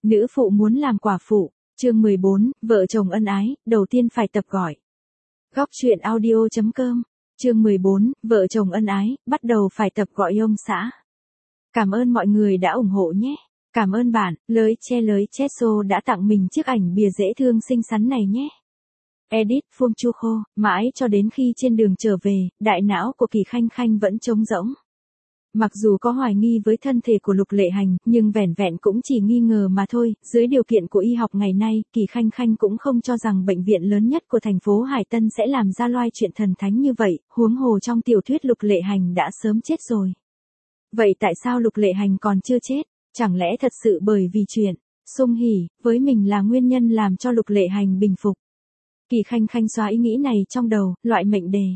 Nữ phụ muốn làm quả phụ, chương 14, vợ chồng ân ái, đầu tiên phải tập gọi. Góc truyện audio.com, chương 14, vợ chồng ân ái, bắt đầu phải tập gọi ông xã. Cảm ơn mọi người đã ủng hộ nhé. Cảm ơn bạn, lới Chesso đã tặng mình chiếc ảnh bìa dễ thương xinh xắn này nhé. Edit Phương Chu Khô, mãi cho đến khi trên đường trở về, đại não của Kỳ Khanh Khanh vẫn trống rỗng. Mặc dù có hoài nghi với thân thể của Lục Lệ Hành, nhưng vẻn vẹn cũng chỉ nghi ngờ mà thôi, dưới điều kiện của y học ngày nay, Kỳ Khanh Khanh cũng không cho rằng bệnh viện lớn nhất của thành phố Hải Tân sẽ làm ra loài chuyện thần thánh như vậy, huống hồ trong tiểu thuyết Lục Lệ Hành đã sớm chết rồi. Vậy tại sao Lục Lệ Hành còn chưa chết? Chẳng lẽ thật sự bởi vì chuyện Sung Hỉ với mình là nguyên nhân làm cho Lục Lệ Hành bình phục? Kỳ Khanh Khanh xóa ý nghĩ này trong đầu, loại mệnh đề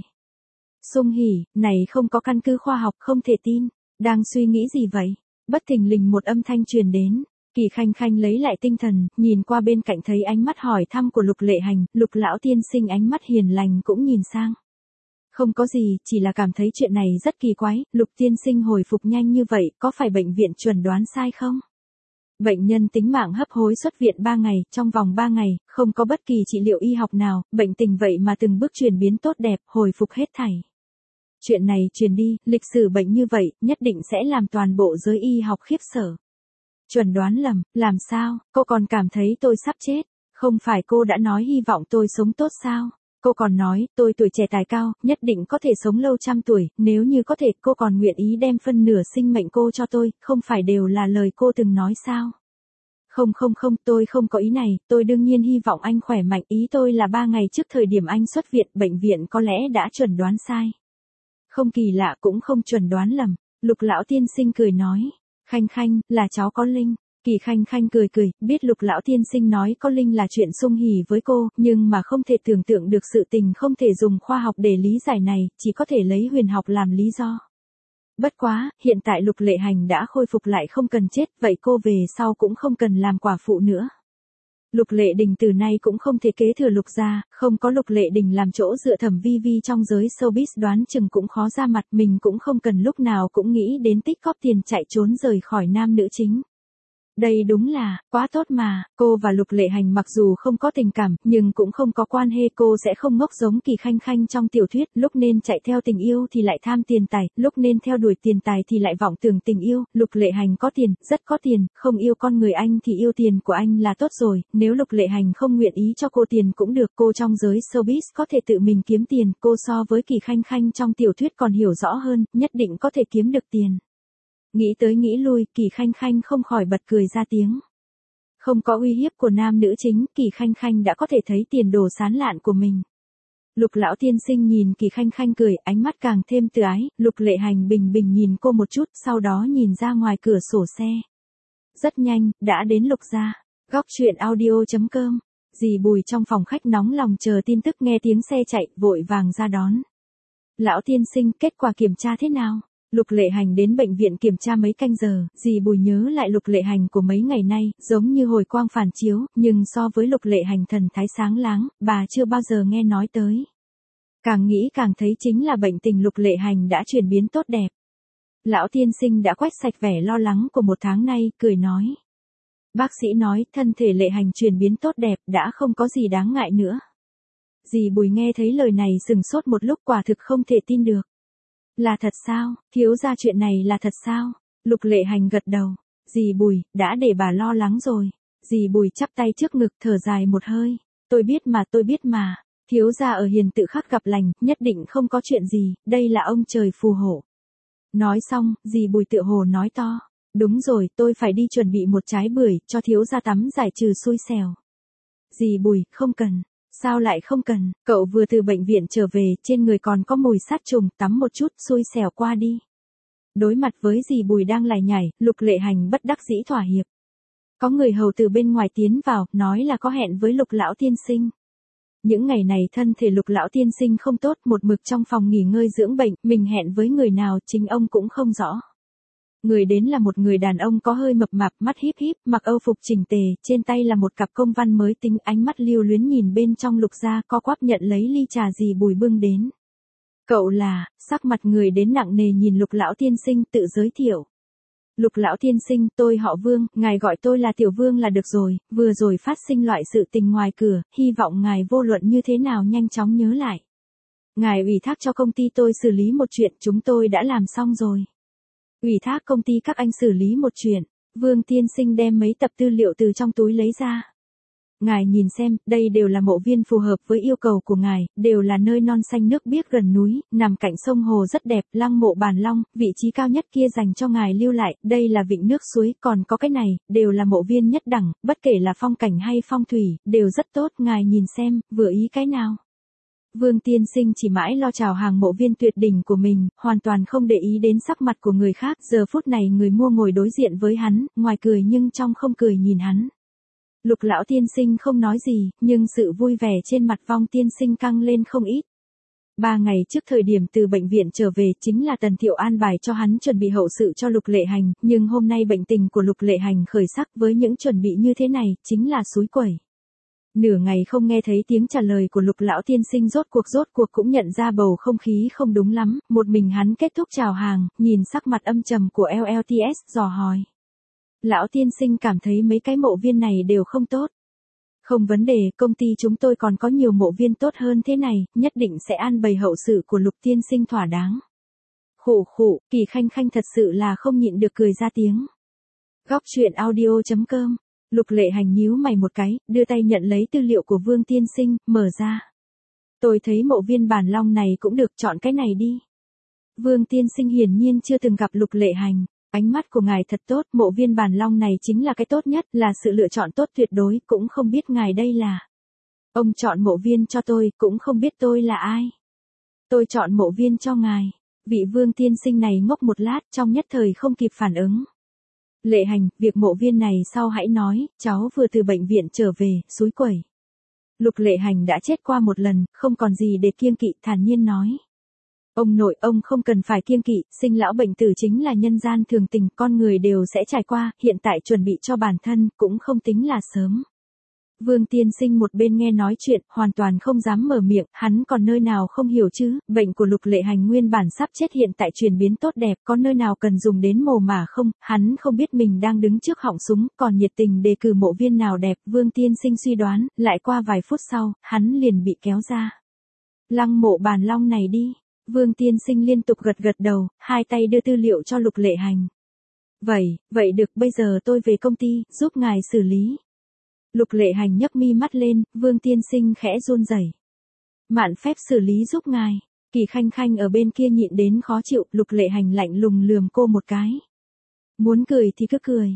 Sung Hỉ này không có căn cứ khoa học, không thể tin. Đang suy nghĩ gì vậy? Bất thình lình một âm thanh truyền đến. Kỳ Khanh Khanh lấy lại tinh thần, nhìn qua bên cạnh thấy ánh mắt hỏi thăm của Lục Lệ Hành, Lục lão tiên sinh ánh mắt hiền lành cũng nhìn sang. Không có gì, chỉ là cảm thấy chuyện này rất kỳ quái, Lục tiên sinh hồi phục nhanh như vậy, có phải bệnh viện chuẩn đoán sai không? Bệnh nhân tính mạng hấp hối xuất viện 3 ngày, trong vòng 3 ngày, không có bất kỳ trị liệu y học nào, bệnh tình vậy mà từng bước chuyển biến tốt đẹp, hồi phục hết thảy. Chuyện này truyền đi, lịch sử bệnh như vậy, nhất định sẽ làm toàn bộ giới y học khiếp sợ. Chuẩn đoán lầm, làm sao, cô còn cảm thấy tôi sắp chết, không phải cô đã nói hy vọng tôi sống tốt sao? Cô còn nói, tôi tuổi trẻ tài cao, nhất định có thể sống lâu trăm tuổi, nếu như có thể, cô còn nguyện ý đem phân nửa sinh mệnh cô cho tôi, không phải đều là lời cô từng nói sao? Không, tôi không có ý này, tôi đương nhiên hy vọng anh khỏe mạnh, ý tôi là 3 ngày trước thời điểm anh xuất viện, bệnh viện có lẽ đã chuẩn đoán sai. Không kỳ lạ cũng không chuẩn đoán lầm, Lục lão tiên sinh cười nói, Khanh Khanh, là cháu có linh. Kỳ Khanh Khanh cười, biết Lục lão tiên sinh nói có linh là chuyện Sung Hỉ với cô, nhưng mà không thể tưởng tượng được sự tình không thể dùng khoa học để lý giải này, chỉ có thể lấy huyền học làm lý do. Bất quá, hiện tại Lục Lệ Hành đã khôi phục lại không cần chết, vậy cô về sau cũng không cần làm quả phụ nữa. Lục Lệ Đình từ nay cũng không thể kế thừa Lục gia, không có Lục Lệ Đình làm chỗ dựa Thẩm Vi Vi trong giới showbiz đoán chừng cũng khó ra mặt, mình cũng không cần lúc nào cũng nghĩ đến tích góp tiền chạy trốn rời khỏi nam nữ chính. Đây đúng là, quá tốt mà, cô và Lục Lệ Hành mặc dù không có tình cảm, nhưng cũng không có quan hệ, cô sẽ không ngốc giống Kỳ Khanh Khanh trong tiểu thuyết, lúc nên chạy theo tình yêu thì lại tham tiền tài, lúc nên theo đuổi tiền tài thì lại vọng tưởng tình yêu. Lục Lệ Hành có tiền, rất có tiền, không yêu con người anh thì yêu tiền của anh là tốt rồi, nếu Lục Lệ Hành không nguyện ý cho cô tiền cũng được, cô trong giới showbiz có thể tự mình kiếm tiền, cô so với Kỳ Khanh Khanh trong tiểu thuyết còn hiểu rõ hơn, nhất định có thể kiếm được tiền. Nghĩ tới nghĩ lui, Kỳ Khanh Khanh không khỏi bật cười ra tiếng. Không có uy hiếp của nam nữ chính, Kỳ Khanh Khanh đã có thể thấy tiền đồ sáng lạn của mình. Lục lão tiên sinh nhìn Kỳ Khanh Khanh cười, ánh mắt càng thêm từ ái, Lục Lệ Hành bình bình nhìn cô một chút, sau đó nhìn ra ngoài cửa sổ xe. Rất nhanh, đã đến Lục gia. Góc truyện audio.com. Dì Bùi trong phòng khách nóng lòng chờ tin tức, nghe tiếng xe chạy, vội vàng ra đón. Lão tiên sinh, kết quả kiểm tra thế nào? Lục Lệ Hành đến bệnh viện kiểm tra mấy canh giờ, dì Bùi nhớ lại Lục Lệ Hành của mấy ngày nay, giống như hồi quang phản chiếu, nhưng so với Lục Lệ Hành thần thái sáng láng, bà chưa bao giờ nghe nói tới. Càng nghĩ càng thấy chính là bệnh tình Lục Lệ Hành đã chuyển biến tốt đẹp. Lão tiên sinh đã quét sạch vẻ lo lắng của một tháng nay, cười nói. Bác sĩ nói, thân thể Lệ Hành chuyển biến tốt đẹp, đã không có gì đáng ngại nữa. Dì Bùi nghe thấy lời này sừng sốt một lúc, quả thực không thể tin được. Là thật sao, thiếu gia, chuyện này là thật sao? Lục Lệ Hành gật đầu. Dì Bùi, đã để bà lo lắng rồi. Dì Bùi chắp tay trước ngực, thở dài một hơi. Tôi biết mà. Thiếu gia ở hiền tự khắc gặp lành, nhất định không có chuyện gì, đây là ông trời phù hộ. Nói xong, dì Bùi tựa hồ nói to. Đúng rồi, tôi phải đi chuẩn bị một trái bưởi, cho thiếu gia tắm giải trừ xui xẻo. Dì Bùi, không cần. Sao lại không cần, cậu vừa từ bệnh viện trở về, trên người còn có mùi sát trùng, tắm một chút, xui xẻo qua đi. Đối mặt với dì Bùi đang lải nhải, Lục Lệ Hành bất đắc dĩ thỏa hiệp. Có người hầu từ bên ngoài tiến vào, nói là có hẹn với Lục lão tiên sinh. Những ngày này thân thể Lục lão tiên sinh không tốt, một mực trong phòng nghỉ ngơi dưỡng bệnh, mình hẹn với người nào chính ông cũng không rõ. Người đến là một người đàn ông có hơi mập mạp, mắt híp híp, mặc âu phục chỉnh tề, trên tay là một cặp công văn mới tinh, ánh mắt lưu luyến nhìn bên trong Lục gia, co quắp nhận lấy ly trà dì Bùi bưng đến. Cậu là, sắc mặt người đến nặng nề nhìn Lục lão tiên sinh tự giới thiệu. Lục lão tiên sinh, tôi họ Vương, ngài gọi tôi là Tiểu Vương là được rồi, vừa rồi phát sinh loại sự tình ngoài cửa, hy vọng ngài vô luận như thế nào nhanh chóng nhớ lại. Ngài ủy thác cho công ty tôi xử lý một chuyện, chúng tôi đã làm xong rồi. Ủy thác công ty các anh xử lý một chuyện. Vương tiên sinh đem mấy tập tư liệu từ trong túi lấy ra. Ngài nhìn xem, đây đều là mộ viên phù hợp với yêu cầu của ngài, đều là nơi non xanh nước biếc gần núi, nằm cạnh sông hồ rất đẹp, lăng mộ Bàn Long, vị trí cao nhất kia dành cho ngài lưu lại, đây là vịnh nước suối, còn có cái này, đều là mộ viên nhất đẳng, bất kể là phong cảnh hay phong thủy, đều rất tốt, ngài nhìn xem, vừa ý cái nào. Vương tiên sinh chỉ mãi lo chào hàng mộ viên tuyệt đỉnh của mình, hoàn toàn không để ý đến sắc mặt của người khác, giờ phút này người mua ngồi đối diện với hắn, ngoài cười nhưng trong không cười nhìn hắn. Lục lão tiên sinh không nói gì, nhưng sự vui vẻ trên mặt Vong tiên sinh căng lên không ít. 3 ngày trước thời điểm từ bệnh viện trở về chính là Tần Thiệu an bài cho hắn chuẩn bị hậu sự cho Lục Lệ Hành, nhưng hôm nay bệnh tình của Lục Lệ Hành khởi sắc với những chuẩn bị như thế này, chính là xúi quẩy. Nửa ngày không nghe thấy tiếng trả lời của Lục lão tiên sinh rốt cuộc cũng nhận ra bầu không khí không đúng lắm, một mình hắn kết thúc chào hàng, nhìn sắc mặt âm trầm của LLTS dò hỏi. Lão tiên sinh cảm thấy mấy cái mộ viên này đều không tốt. Không vấn đề, công ty chúng tôi còn có nhiều mộ viên tốt hơn thế này, nhất định sẽ an bày hậu sự của Lục tiên sinh thỏa đáng. Khụ, Kỳ Khanh Khanh thật sự là không nhịn được cười ra tiếng. Góc truyện audio.com. Lục Lệ Hành nhíu mày một cái, đưa tay nhận lấy tư liệu của Vương tiên sinh, mở ra. Tôi thấy mộ viên Bàn Long này cũng được, chọn cái này đi. Vương tiên sinh hiển nhiên chưa từng gặp Lục Lệ Hành. Ánh mắt của ngài thật tốt, mộ viên Bàn Long này chính là cái tốt nhất, là sự lựa chọn tốt tuyệt đối, cũng không biết ngài đây là. Ông chọn mộ viên cho tôi, cũng không biết tôi là ai. Tôi chọn mộ viên cho ngài. Vị Vương tiên sinh này ngốc một lát, trong nhất thời không kịp phản ứng. Lệ Hành, việc mộ viên này sau hãy nói, cháu vừa từ bệnh viện trở về, xúi quẩy. Lục Lệ Hành đã chết qua một lần, không còn gì để kiêng kỵ, thản nhiên nói. Ông nội, ông không cần phải kiêng kỵ, sinh lão bệnh tử chính là nhân gian thường tình, con người đều sẽ trải qua, hiện tại chuẩn bị cho bản thân, cũng không tính là sớm. Vương tiên sinh một bên nghe nói chuyện, hoàn toàn không dám mở miệng, hắn còn nơi nào không hiểu chứ, bệnh của Lục Lệ Hành nguyên bản sắp chết hiện tại chuyển biến tốt đẹp, có nơi nào cần dùng đến mồ mả không, hắn không biết mình đang đứng trước họng súng, còn nhiệt tình đề cử mộ viên nào đẹp, Vương tiên sinh suy đoán, lại qua vài phút sau, hắn liền bị kéo ra. Lăng mộ Bàn Long này đi. Vương tiên sinh liên tục gật đầu, hai tay đưa tư liệu cho Lục Lệ Hành. Vậy được, bây giờ tôi về công ty, giúp ngài xử lý. Lục Lệ Hành nhấc mi mắt lên, Vương tiên sinh khẽ run rẩy. Mạn phép xử lý giúp ngài. Kỳ Khanh Khanh ở bên kia nhịn đến khó chịu, Lục Lệ Hành lạnh lùng lườm cô một cái. Muốn cười thì cứ cười.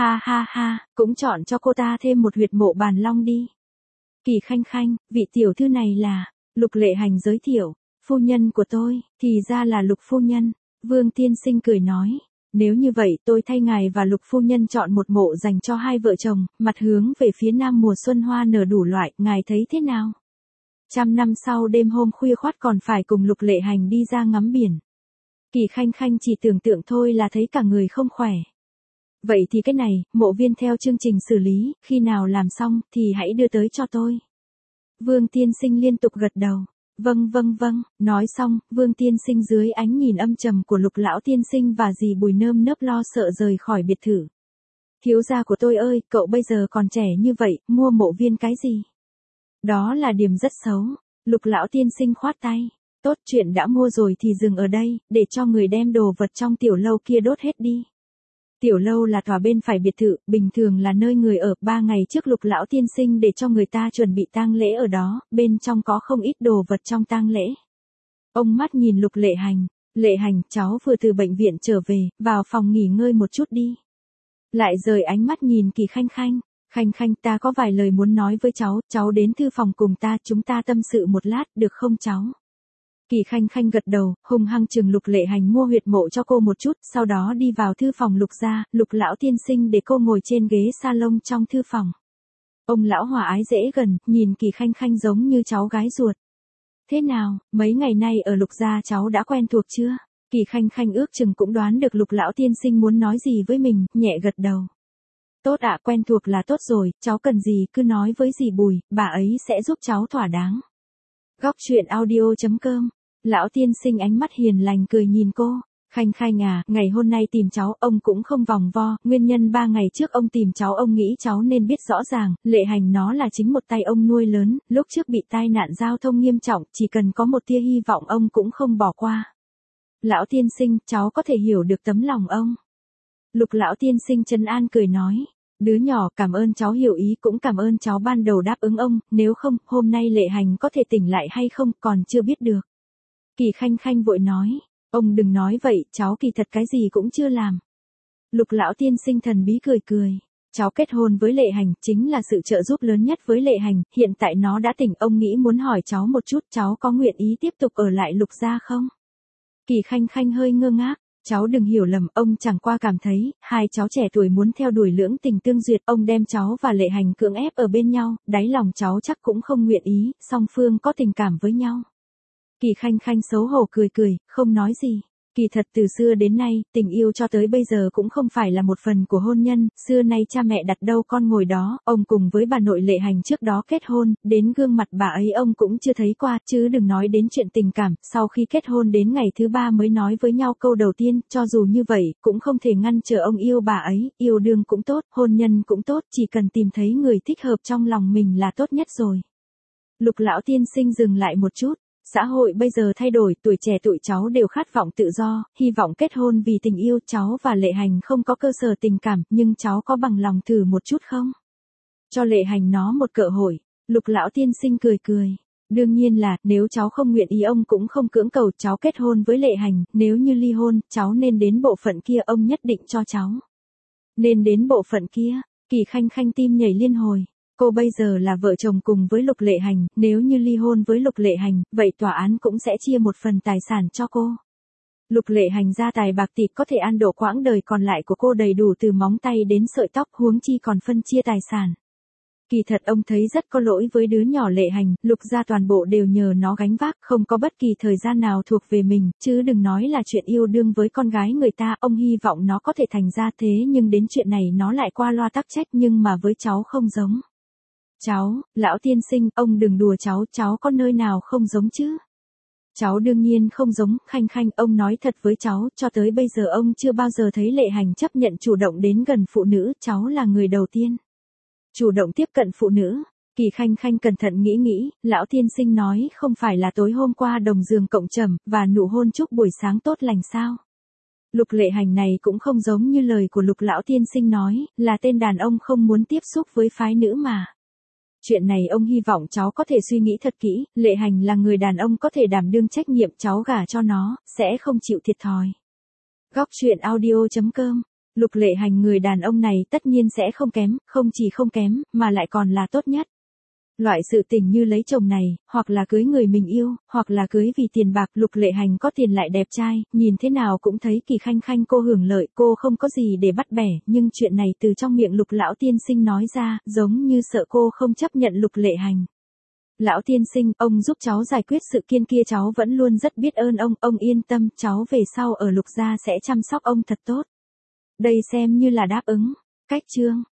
Ha, cũng chọn cho cô ta thêm một huyệt mộ Bàn Long đi. Kỳ Khanh Khanh, vị tiểu thư này là, Lục Lệ Hành giới thiệu. Phu nhân của tôi, thì ra là Lục phu nhân. Vương tiên sinh cười nói. Nếu như vậy tôi thay ngài và Lục phu nhân chọn một mộ dành cho hai vợ chồng, mặt hướng về phía nam mùa xuân hoa nở đủ loại, ngài thấy thế nào? 100 năm sau đêm hôm khuya khoắt còn phải cùng Lục Lệ Hành đi ra ngắm biển. Kỳ Khanh Khanh chỉ tưởng tượng thôi là thấy cả người không khỏe. Vậy thì cái này, mộ viên theo chương trình xử lý, khi nào làm xong thì hãy đưa tới cho tôi. Vương tiên sinh liên tục gật đầu. Vâng, nói xong, Vương tiên sinh dưới ánh nhìn âm trầm của Lục lão tiên sinh và dì Bùi nơm nớp lo sợ rời khỏi biệt thự. Thiếu gia của tôi ơi, cậu bây giờ còn trẻ như vậy, mua mộ viên cái gì? Đó là điểm rất xấu. Lục lão tiên sinh khoát tay. Tốt, chuyện đã mua rồi thì dừng ở đây, để cho người đem đồ vật trong tiểu lâu kia đốt hết đi. Tiểu lâu là tòa bên phải biệt thự, bình thường là nơi người ở. 3 ngày trước Lục lão tiên sinh để cho người ta chuẩn bị tang lễ ở đó, bên trong có không ít đồ vật trong tang lễ. Ông mắt nhìn Lục Lệ Hành. Lệ Hành, cháu vừa từ bệnh viện trở về, vào phòng nghỉ ngơi một chút đi. Lại rời ánh mắt nhìn Kỳ Khanh Khanh. Khanh Khanh, ta có vài lời muốn nói với cháu đến thư phòng cùng ta, chúng ta tâm sự một lát, được không cháu? Kỳ Khanh Khanh gật đầu, hung hăng chừng Lục Lệ Hành mua huyệt mộ cho cô một chút, sau đó đi vào thư phòng Lục gia, Lục lão tiên sinh để cô ngồi trên ghế salon trong thư phòng. Ông lão hòa ái dễ gần, nhìn Kỳ Khanh Khanh giống như cháu gái ruột. Thế nào, mấy ngày nay ở Lục gia cháu đã quen thuộc chưa? Kỳ Khanh Khanh ước chừng cũng đoán được Lục lão tiên sinh muốn nói gì với mình, nhẹ gật đầu. Tốt ạ, quen thuộc là tốt rồi, cháu cần gì cứ nói với dì Bùi, bà ấy sẽ giúp cháu thỏa đáng. Góc truyện audio.com. Lão tiên sinh ánh mắt hiền lành cười nhìn cô. Khanh Khanh à, ngày hôm nay tìm cháu, ông cũng không vòng vo, nguyên nhân 3 ngày trước ông tìm cháu ông nghĩ cháu nên biết rõ ràng, Lệ Hành nó là chính một tay ông nuôi lớn, lúc trước bị tai nạn giao thông nghiêm trọng, chỉ cần có một tia hy vọng ông cũng không bỏ qua. Lão tiên sinh, cháu có thể hiểu được tấm lòng ông. Lục lão tiên sinh trấn an cười nói. Đứa nhỏ, cảm ơn cháu hiểu ý, cũng cảm ơn cháu ban đầu đáp ứng ông, nếu không, hôm nay Lệ Hành có thể tỉnh lại hay không, còn chưa biết được. Kỳ Khanh Khanh vội nói. Ông đừng nói vậy, cháu kỳ thật cái gì cũng chưa làm. Lục lão tiên sinh thần bí cười cười. Cháu kết hôn với Lệ Hành, chính là sự trợ giúp lớn nhất với Lệ Hành, hiện tại nó đã tỉnh, ông nghĩ muốn hỏi cháu một chút, cháu có nguyện ý tiếp tục ở lại Lục gia không? Kỳ Khanh Khanh hơi ngơ ngác. Cháu đừng hiểu lầm, ông chẳng qua cảm thấy, hai cháu trẻ tuổi muốn theo đuổi lưỡng tình tương duyệt, ông đem cháu và Lệ Hành cưỡng ép ở bên nhau, đáy lòng cháu chắc cũng không nguyện ý, song phương có tình cảm với nhau. Kỳ Khanh Khanh xấu hổ cười cười, không nói gì. Kỳ thật từ xưa đến nay, tình yêu cho tới bây giờ cũng không phải là một phần của hôn nhân, xưa nay cha mẹ đặt đâu con ngồi đó, ông cùng với bà nội Lệ Hành trước đó kết hôn, đến gương mặt bà ấy ông cũng chưa thấy qua, chứ đừng nói đến chuyện tình cảm, sau khi kết hôn đến ngày thứ 3 mới nói với nhau câu đầu tiên, cho dù như vậy, cũng không thể ngăn trở ông yêu bà ấy, yêu đương cũng tốt, hôn nhân cũng tốt, chỉ cần tìm thấy người thích hợp trong lòng mình là tốt nhất rồi. Lục lão tiên sinh dừng lại một chút. Xã hội bây giờ thay đổi, tuổi trẻ tụi cháu đều khát vọng tự do, hy vọng kết hôn vì tình yêu, cháu và Lệ Hành không có cơ sở tình cảm, nhưng cháu có bằng lòng thử một chút không? Cho Lệ Hành nó một cơ hội. Lục lão tiên sinh cười cười. Đương nhiên là, nếu cháu không nguyện ý ông cũng không cưỡng cầu cháu kết hôn với Lệ Hành, nếu như ly hôn, cháu nên đến bộ phận kia, ông nhất định cho cháu. Nên đến bộ phận kia, Kỳ Khanh Khanh tim nhảy liên hồi. Cô bây giờ là vợ chồng cùng với Lục Lệ Hành, nếu như ly hôn với Lục Lệ Hành, vậy tòa án cũng sẽ chia một phần tài sản cho cô. Lục Lệ Hành gia tài bạc tỷ có thể ăn độ quãng đời còn lại của cô đầy đủ từ móng tay đến sợi tóc, huống chi còn phân chia tài sản. Kỳ thật ông thấy rất có lỗi với đứa nhỏ Lệ Hành, Lục gia toàn bộ đều nhờ nó gánh vác, không có bất kỳ thời gian nào thuộc về mình, chứ đừng nói là chuyện yêu đương với con gái người ta, ông hy vọng nó có thể thành ra thế nhưng đến chuyện này nó lại qua loa tắc trách, nhưng mà với cháu không giống. Cháu, lão tiên sinh, ông đừng đùa cháu có nơi nào không giống chứ? Cháu đương nhiên không giống, Khanh Khanh, ông nói thật với cháu, cho tới bây giờ ông chưa bao giờ thấy Lệ Hành chấp nhận chủ động đến gần phụ nữ, cháu là người đầu tiên. Chủ động tiếp cận phụ nữ. Kỳ Khanh Khanh cẩn thận nghĩ, lão tiên sinh nói không phải là tối hôm qua đồng giường cộng trầm, và nụ hôn chúc buổi sáng tốt lành sao? Lục Lệ Hành này cũng không giống như lời của Lục lão tiên sinh nói, là tên đàn ông không muốn tiếp xúc với phái nữ mà. Chuyện này ông hy vọng cháu có thể suy nghĩ thật kỹ, Lệ Hành là người đàn ông có thể đảm đương trách nhiệm, cháu gả cho nó, sẽ không chịu thiệt thòi. Góc truyện audio.com. Lục Lệ Hành người đàn ông này tất nhiên sẽ không kém, không chỉ không kém, mà lại còn là tốt nhất. Loại sự tình như lấy chồng này, hoặc là cưới người mình yêu, hoặc là cưới vì tiền bạc, Lục Lệ Hành có tiền lại đẹp trai, nhìn thế nào cũng thấy Kỳ Khanh Khanh cô hưởng lợi, cô không có gì để bắt bẻ, nhưng chuyện này từ trong miệng Lục lão tiên sinh nói ra, giống như sợ cô không chấp nhận Lục Lệ Hành. Lão tiên sinh, ông giúp cháu giải quyết sự kiện kia, cháu vẫn luôn rất biết ơn ông yên tâm, cháu về sau ở Lục gia sẽ chăm sóc ông thật tốt. Đây xem như là đáp ứng. Cách chương